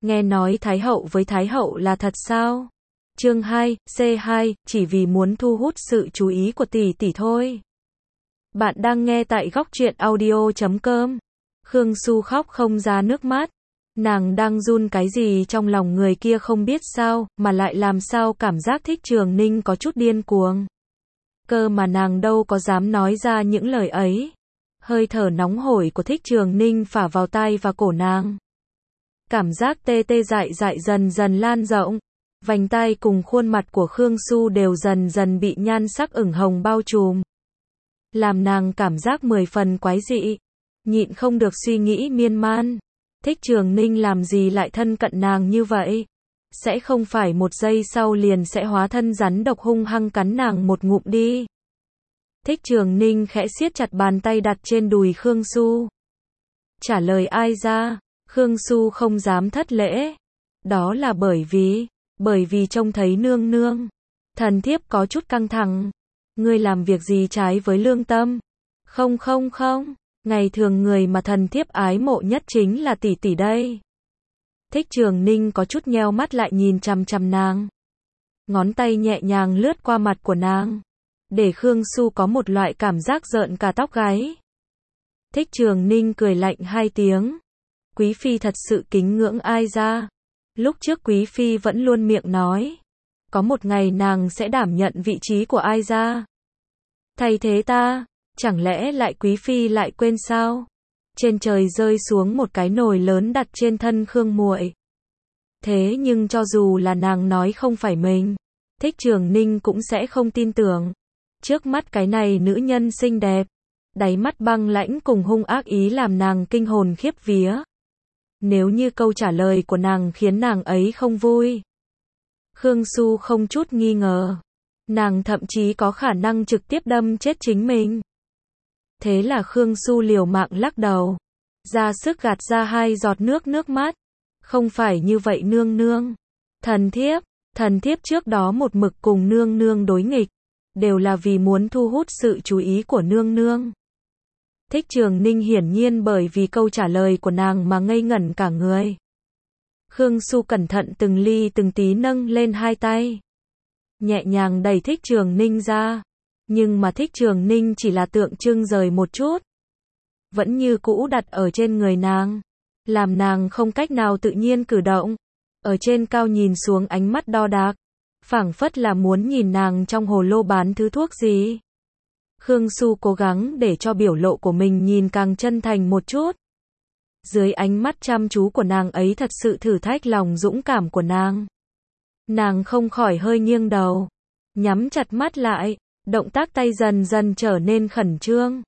Nghe nói Thái Hậu với Thái Hậu là thật sao? Chương 2, C2, chỉ vì muốn thu hút sự chú ý của tỷ tỷ thôi. Bạn đang nghe tại góc truyện audio.com. Khương Su khóc không ra nước mắt. Nàng đang run cái gì trong lòng người kia không biết sao, mà lại làm sao cảm giác Thích Trường Ninh có chút điên cuồng. Cơ mà nàng đâu có dám nói ra những lời ấy. Hơi thở nóng hổi của Thích Trường Ninh phả vào tai và cổ nàng. Cảm giác tê tê dại dại dần dần lan rộng. Vành tai cùng khuôn mặt của Khương Su đều dần dần bị nhan sắc ửng hồng bao trùm. Làm nàng cảm giác 10 phần quái dị. Nhịn không được suy nghĩ miên man. Thích Trường Ninh làm gì lại thân cận nàng như vậy? Sẽ không phải một giây sau liền sẽ hóa thân rắn độc hung hăng cắn nàng một ngụm đi. Thích Trường Ninh khẽ siết chặt bàn tay đặt trên đùi Khương Su. Trả lời ai ra? Khương Su không dám thất lễ. Đó là bởi vì trông thấy nương nương. Thần thiếp có chút căng thẳng. Ngươi làm việc gì trái với lương tâm? Không. Ngày thường người mà thần thiếp ái mộ nhất chính là tỷ tỷ đây. Thích Trường Ninh có chút nheo mắt lại nhìn chằm chằm nàng. Ngón tay nhẹ nhàng lướt qua mặt của nàng. Để Khương Su có một loại cảm giác rợn cả tóc gáy. Thích Trường Ninh cười lạnh 2 tiếng. Quý phi thật sự kính ngưỡng ai ra. Lúc trước Quý phi vẫn luôn miệng nói. Có một ngày nàng sẽ đảm nhận vị trí của ai ra. Thay thế ta. Chẳng lẽ lại Quý phi lại quên sao? Trên trời rơi xuống một cái nồi lớn đặt trên thân Khương muội. Thế nhưng cho dù là nàng nói không phải mình, Thích Trường Ninh cũng sẽ không tin tưởng. Trước mắt cái này nữ nhân xinh đẹp, đáy mắt băng lãnh cùng hung ác ý làm nàng kinh hồn khiếp vía. Nếu như câu trả lời của nàng khiến nàng ấy không vui, Khương Su không chút nghi ngờ, nàng thậm chí có khả năng trực tiếp đâm chết chính mình. Thế là Khương Su liều mạng lắc đầu, ra sức gạt ra 2 giọt nước mắt. Không phải như vậy nương nương. Thần thiếp trước đó một mực cùng nương nương đối nghịch, đều là vì muốn thu hút sự chú ý của nương nương. Thích Trường Ninh hiển nhiên bởi vì câu trả lời của nàng mà ngây ngẩn cả người. Khương Su cẩn thận từng ly từng tí nâng lên 2 tay, nhẹ nhàng đẩy Thích Trường Ninh ra. Nhưng mà Thích Trường Ninh chỉ là tượng trưng rời một chút, vẫn như cũ đặt ở trên người nàng, làm nàng không cách nào tự nhiên cử động. Ở trên cao nhìn xuống ánh mắt đo đạc, phảng phất là muốn nhìn nàng trong hồ lô bán thứ thuốc gì. Khương Su cố gắng để cho biểu lộ của mình nhìn càng chân thành một chút. Dưới ánh mắt chăm chú của nàng ấy thật sự thử thách lòng dũng cảm của nàng. Nàng không khỏi hơi nghiêng đầu, nhắm chặt mắt lại, động tác tay dần dần trở nên khẩn trương.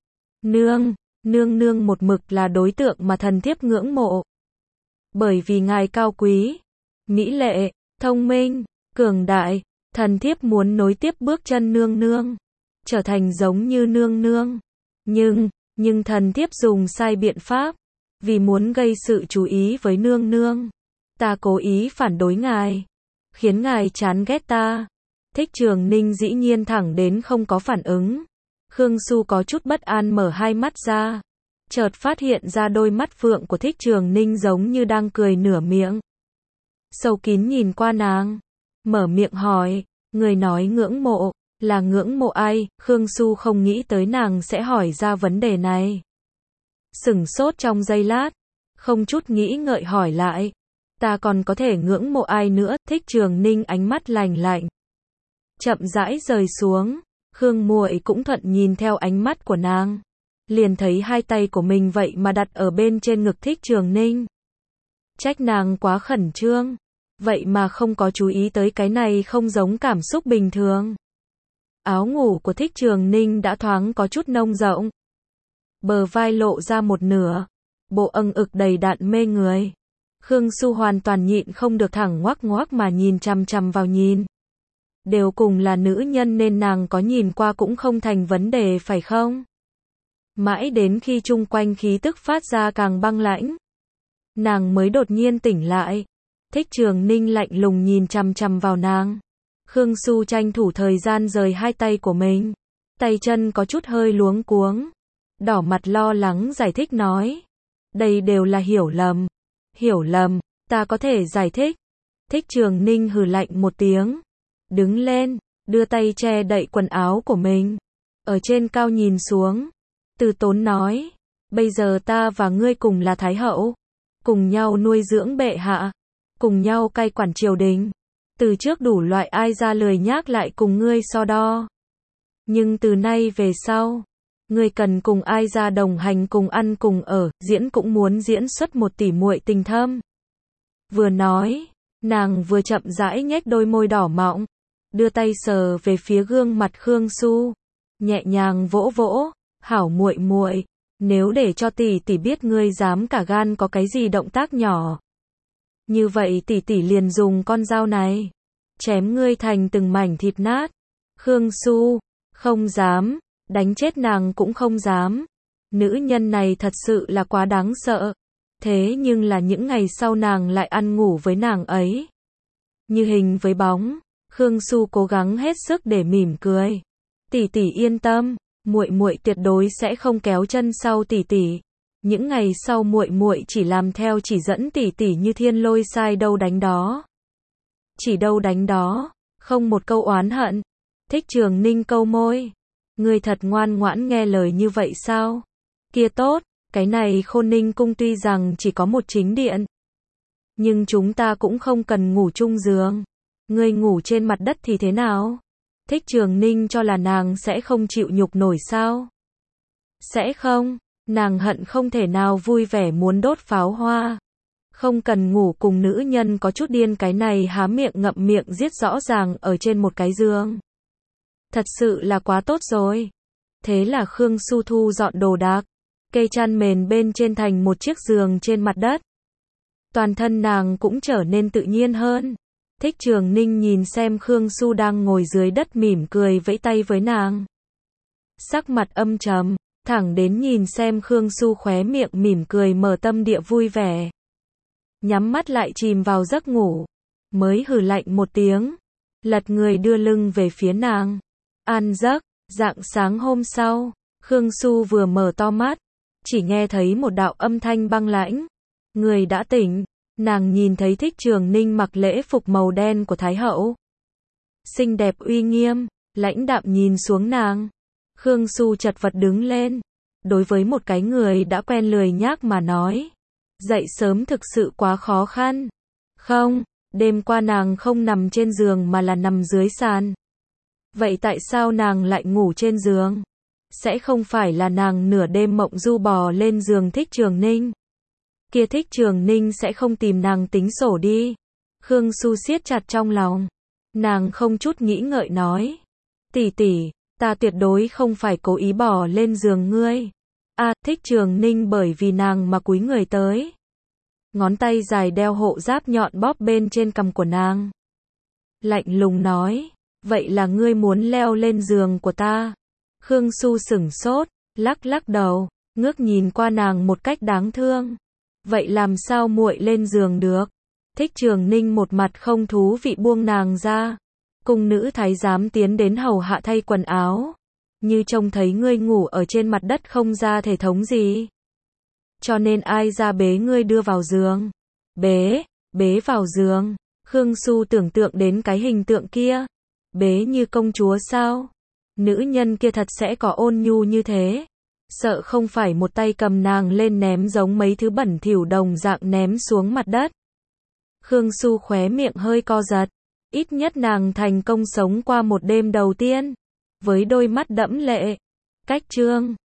Nương một mực là đối tượng mà thần thiếp ngưỡng mộ. Bởi vì ngài cao quý, mỹ lệ, thông minh, cường đại, thần thiếp muốn nối tiếp bước chân nương nương, trở thành giống như nương nương. Nhưng thần thiếp dùng sai biện pháp, vì muốn gây sự chú ý với nương nương. Ta cố ý phản đối ngài, khiến ngài chán ghét ta. Thích Trường Ninh dĩ nhiên thẳng đến không có phản ứng. Khương Su có chút bất an mở 2 mắt ra, chợt phát hiện ra đôi mắt phượng của Thích Trường Ninh giống như đang cười nửa miệng. Sâu kín nhìn qua nàng, mở miệng hỏi, người nói ngưỡng mộ, là ngưỡng mộ ai? Khương Su không nghĩ tới nàng sẽ hỏi ra vấn đề này. Sửng sốt trong giây lát, không chút nghĩ ngợi hỏi lại, ta còn có thể ngưỡng mộ ai nữa? Thích Trường Ninh ánh mắt lạnh lạnh, chậm rãi rời xuống. Khương muội cũng thuận nhìn theo ánh mắt của nàng, liền thấy 2 tay của mình vậy mà đặt ở bên trên ngực Thích Trường Ninh. Trách nàng quá khẩn trương, vậy mà không có chú ý tới cái này không giống cảm xúc bình thường. Áo ngủ của Thích Trường Ninh đã thoáng có chút nông rộng, bờ vai lộ ra một nửa, bộ âng ực đầy đặn mê người. Khương Su hoàn toàn nhịn không được thẳng ngoác mà nhìn chằm chằm vào nhìn. Đều cùng là nữ nhân nên nàng có nhìn qua cũng không thành vấn đề phải không? Mãi đến khi chung quanh khí tức phát ra càng băng lãnh, nàng mới đột nhiên tỉnh lại. Thích Trường Ninh lạnh lùng nhìn chằm chằm vào nàng. Khương Su tranh thủ thời gian rời 2 tay của mình, tay chân có chút hơi luống cuống, đỏ mặt lo lắng giải thích nói, đây đều là hiểu lầm, Ta có thể giải thích. Thích Trường Ninh hừ lạnh một tiếng. Đứng lên, đưa tay che đậy quần áo của mình. Ở trên cao nhìn xuống. Từ Tốn nói. Bây giờ ta và ngươi cùng là Thái Hậu. Cùng nhau nuôi dưỡng bệ hạ. Cùng nhau cai quản triều đình. Từ trước đủ loại ai ra lười nhác lại cùng ngươi so đo. Nhưng từ nay về sau, ngươi cần cùng ai ra đồng hành cùng ăn cùng ở, diễn cũng muốn diễn xuất một tỉ muội tình thâm. Vừa nói, nàng vừa chậm rãi nhếch đôi môi đỏ mọng, đưa tay sờ về phía gương mặt Khương Su, nhẹ nhàng vỗ vỗ, hảo muội muội, nếu để cho tỷ tỷ biết ngươi dám cả gan có cái gì động tác nhỏ. Như vậy tỷ tỷ liền dùng con dao này, chém ngươi thành từng mảnh thịt nát. Khương Su, không dám, đánh chết nàng cũng không dám. Nữ nhân này thật sự là quá đáng sợ. Thế nhưng là những ngày sau nàng lại ăn ngủ với nàng ấy. Như hình với bóng, Khương Su cố gắng hết sức để mỉm cười. Tỷ tỷ yên tâm, muội muội tuyệt đối sẽ không kéo chân sau tỷ tỷ. Những ngày sau muội muội chỉ làm theo chỉ dẫn tỷ tỷ như thiên lôi sai đâu đánh đó. Chỉ đâu đánh đó, không một câu oán hận. Thích Trường Ninh câu môi. Ngươi thật ngoan ngoãn nghe lời như vậy sao? Kia tốt, cái này Khôn Ninh cung tuy rằng chỉ có một chính điện. Nhưng chúng ta cũng không cần ngủ chung giường. Ngươi ngủ trên mặt đất thì thế nào? Thích Trường Ninh cho là nàng sẽ không chịu nhục nổi sao? Sẽ không, nàng hận không thể nào vui vẻ muốn đốt pháo hoa. Không cần ngủ cùng nữ nhân có chút điên cái này há miệng ngậm miệng giết rõ ràng ở trên một cái giường. Thật sự là quá tốt rồi. Thế là Khương Su thu dọn đồ đạc, cây chăn mền bên trên thành một chiếc giường trên mặt đất. Toàn thân nàng cũng trở nên tự nhiên hơn. Thích Trường Ninh nhìn xem Khương Su đang ngồi dưới đất mỉm cười vẫy tay với nàng. Sắc mặt âm trầm, thẳng đến nhìn xem Khương Su khóe miệng mỉm cười mở tâm địa vui vẻ. Nhắm mắt lại chìm vào giấc ngủ, mới hừ lạnh một tiếng, lật người đưa lưng về phía nàng. An giấc, rạng sáng hôm sau, Khương Su vừa mở to mắt, chỉ nghe thấy một đạo âm thanh băng lãnh. Người đã tỉnh, nàng nhìn thấy Thích Trường Ninh mặc lễ phục màu đen của Thái Hậu. Xinh đẹp uy nghiêm, lãnh đạm nhìn xuống nàng. Khương Su chật vật đứng lên. Đối với một cái người đã quen lười nhác mà nói, dậy sớm thực sự quá khó khăn. Không, đêm qua nàng không nằm trên giường mà là nằm dưới sàn. Vậy tại sao nàng lại ngủ trên giường? Sẽ không phải là nàng nửa đêm mộng du bò lên giường Thích Trường Ninh. Kia Thích Trường Ninh sẽ không tìm nàng tính sổ đi. Khương Su siết chặt trong lòng. Nàng không chút nghĩ ngợi nói. Tỷ tỷ, ta tuyệt đối không phải cố ý bò lên giường ngươi. Thích Trường Ninh bởi vì nàng mà cúi người tới. Ngón tay dài đeo hộ giáp nhọn bóp bên trên cằm của nàng. Lạnh lùng nói. Vậy là ngươi muốn leo lên giường của ta? Khương Su sửng sốt, lắc lắc đầu, ngước nhìn qua nàng một cách đáng thương. Vậy làm sao muội lên giường được? Thích Trường Ninh một mặt không thú vị buông nàng ra. Cung nữ thái giám tiến đến hầu hạ thay quần áo. Như trông thấy ngươi ngủ ở trên mặt đất không ra thể thống gì. Cho nên ai ra bế ngươi đưa vào giường? Bế vào giường. Khương Su tưởng tượng đến cái hình tượng kia. Bế như công chúa sao? Nữ nhân kia thật sẽ có ôn nhu như thế. Sợ không phải một tay cầm nàng lên ném giống mấy thứ bẩn thỉu đồng dạng ném xuống mặt đất. Khương Su khóe miệng hơi co giật. Ít nhất nàng thành công sống qua một đêm đầu tiên. Với đôi mắt đẫm lệ. Cách chương